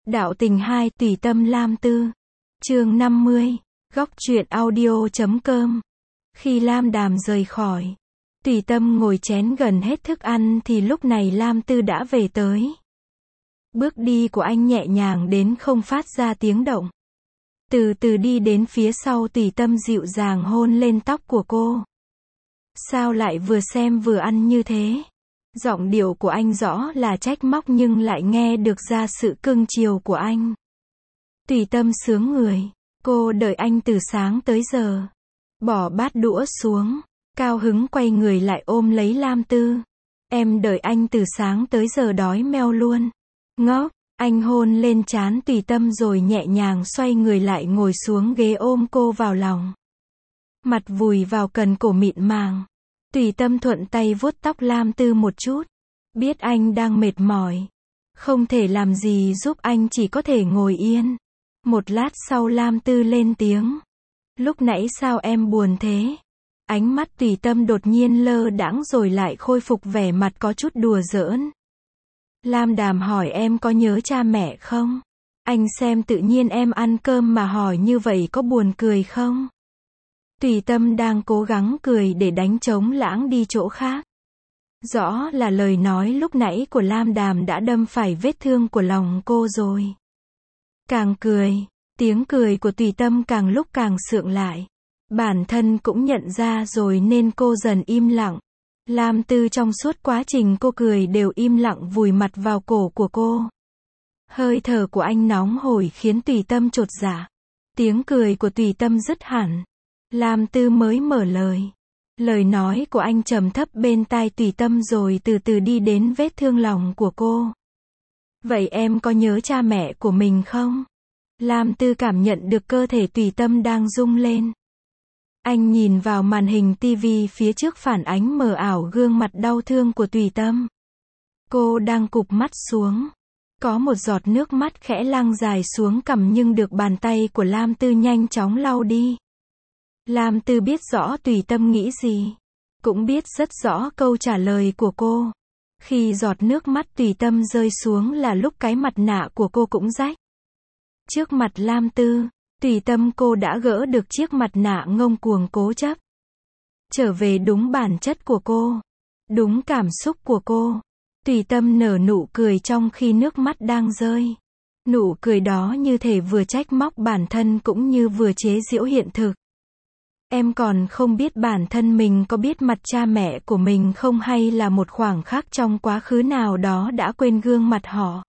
Đạo tình 2, tùy tâm Lam Tư. Chương 50. Góc truyện audio.com. Khi Lam Đàm rời khỏi, tùy tâm ngồi chén gần hết thức ăn thì lúc này Lam Tư đã về tới. Bước đi của anh nhẹ nhàng đến không phát ra tiếng động. Từ từ đi đến phía sau tùy tâm dịu dàng hôn lên tóc của cô. Sao lại vừa xem vừa ăn như thế? Giọng điệu của anh rõ là trách móc nhưng lại nghe được ra sự cưng chiều của anh. Tùy tâm sướng người. Cô đợi anh từ sáng tới giờ. Bỏ bát đũa xuống. Cao hứng quay người lại ôm lấy Lam Tư. Em đợi anh từ sáng tới giờ đói meo luôn. Ngốc. Anh hôn lên trán tùy tâm rồi nhẹ nhàng xoay người lại ngồi xuống ghế ôm cô vào lòng. Mặt vùi vào cần cổ mịn màng. Tùy tâm thuận tay vuốt tóc Lam Tư một chút. Biết anh đang mệt mỏi. Không thể làm gì giúp anh, chỉ có thể ngồi yên. Một lát sau Lam Tư lên tiếng. Lúc nãy sao em buồn thế? Ánh mắt tùy tâm đột nhiên lơ đãng rồi lại khôi phục vẻ mặt có chút đùa giỡn. Lam Đàm hỏi em có nhớ cha mẹ không? Anh xem tự nhiên em ăn cơm mà hỏi như vậy có buồn cười không? Tùy tâm đang cố gắng cười để đánh trống lãng đi chỗ khác. Rõ là lời nói lúc nãy của Lam Đàm đã đâm phải vết thương của lòng cô rồi. Càng cười, tiếng cười của tùy tâm càng lúc càng sượng lại. Bản thân cũng nhận ra rồi nên cô dần im lặng. Lam Tư trong suốt quá trình cô cười đều im lặng vùi mặt vào cổ của cô. Hơi thở của anh nóng hổi khiến tùy tâm chột dạ. Tiếng cười của tùy tâm dứt hẳn. Lam Tư mới mở lời. Lời nói của anh trầm thấp bên tai tùy tâm rồi từ từ đi đến vết thương lòng của cô. Vậy em có nhớ cha mẹ của mình không? Lam Tư cảm nhận được cơ thể tùy tâm đang rung lên. Anh nhìn vào màn hình tivi phía trước phản ánh mờ ảo gương mặt đau thương của tùy tâm. Cô đang cụp mắt xuống. Có một giọt nước mắt khẽ lăn dài xuống cằm nhưng được bàn tay của Lam Tư nhanh chóng lau đi. Lam Tư biết rõ tùy tâm nghĩ gì. Cũng biết rất rõ câu trả lời của cô. Khi giọt nước mắt tùy tâm rơi xuống là lúc cái mặt nạ của cô cũng rách. Trước mặt Lam Tư, tùy tâm cô đã gỡ được chiếc mặt nạ ngông cuồng cố chấp. Trở về đúng bản chất của cô. Đúng cảm xúc của cô. Tùy tâm nở nụ cười trong khi nước mắt đang rơi. Nụ cười đó như thể vừa trách móc bản thân cũng như vừa chế giễu hiện thực. Em còn không biết bản thân mình có biết mặt cha mẹ của mình không, hay là một khoảng khắc trong quá khứ nào đó đã quên gương mặt họ.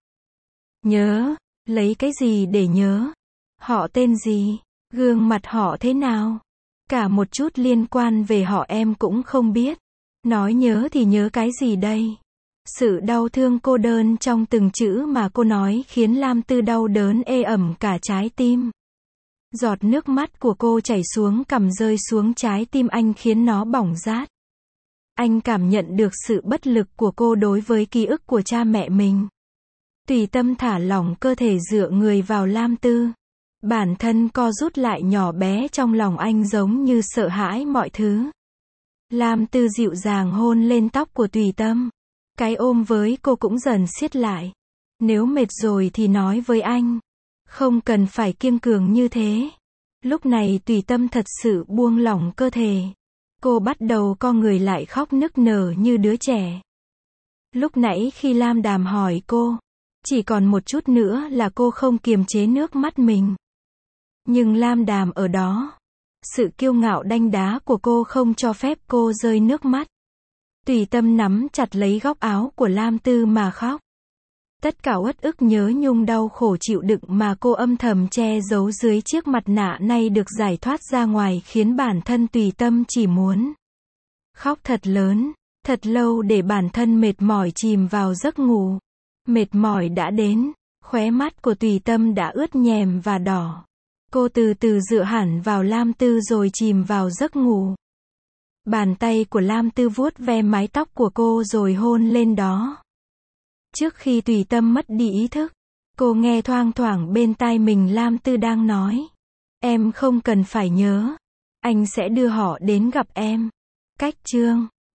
Nhớ, lấy cái gì để nhớ? Họ tên gì? Gương mặt họ thế nào? Cả một chút liên quan về họ em cũng không biết. Nói nhớ thì nhớ cái gì đây? Sự đau thương cô đơn trong từng chữ mà cô nói khiến Lam Tư đau đớn ê ẩm cả trái tim. Giọt nước mắt của cô chảy xuống cằm rơi xuống trái tim anh khiến nó bỏng rát. Anh cảm nhận được sự bất lực của cô đối với ký ức của cha mẹ mình. Tùy tâm thả lỏng cơ thể dựa người vào Lam Tư. Bản thân co rút lại nhỏ bé trong lòng anh giống như sợ hãi mọi thứ. Lam Tư dịu dàng hôn lên tóc của tùy tâm. Cái ôm với cô cũng dần siết lại. Nếu mệt rồi thì nói với anh. Không cần phải kiêng cường như thế. Lúc này tùy tâm thật sự buông lỏng cơ thể. Cô bắt đầu co người lại khóc nức nở như đứa trẻ. Lúc nãy khi Lam Đàm hỏi cô, chỉ còn một chút nữa là cô không kiềm chế nước mắt mình. Nhưng Lam Đàm ở đó. Sự kiêu ngạo đanh đá của cô không cho phép cô rơi nước mắt. Tùy tâm nắm chặt lấy góc áo của Lam Tư mà khóc. Tất cả uất ức nhớ nhung đau khổ chịu đựng mà cô âm thầm che giấu dưới chiếc mặt nạ nay được giải thoát ra ngoài khiến bản thân tùy tâm chỉ muốn khóc thật lớn, thật lâu để bản thân mệt mỏi chìm vào giấc ngủ. Mệt mỏi đã đến, khóe mắt của tùy tâm đã ướt nhèm và đỏ. Cô từ từ dựa hẳn vào Lam Tư rồi chìm vào giấc ngủ. Bàn tay của Lam Tư vuốt ve mái tóc của cô rồi hôn lên đó. Trước khi tùy tâm mất đi ý thức, cô nghe thoang thoảng bên tai mình Lam Tư đang nói. Em không cần phải nhớ. Anh sẽ đưa họ đến gặp em. Cách chương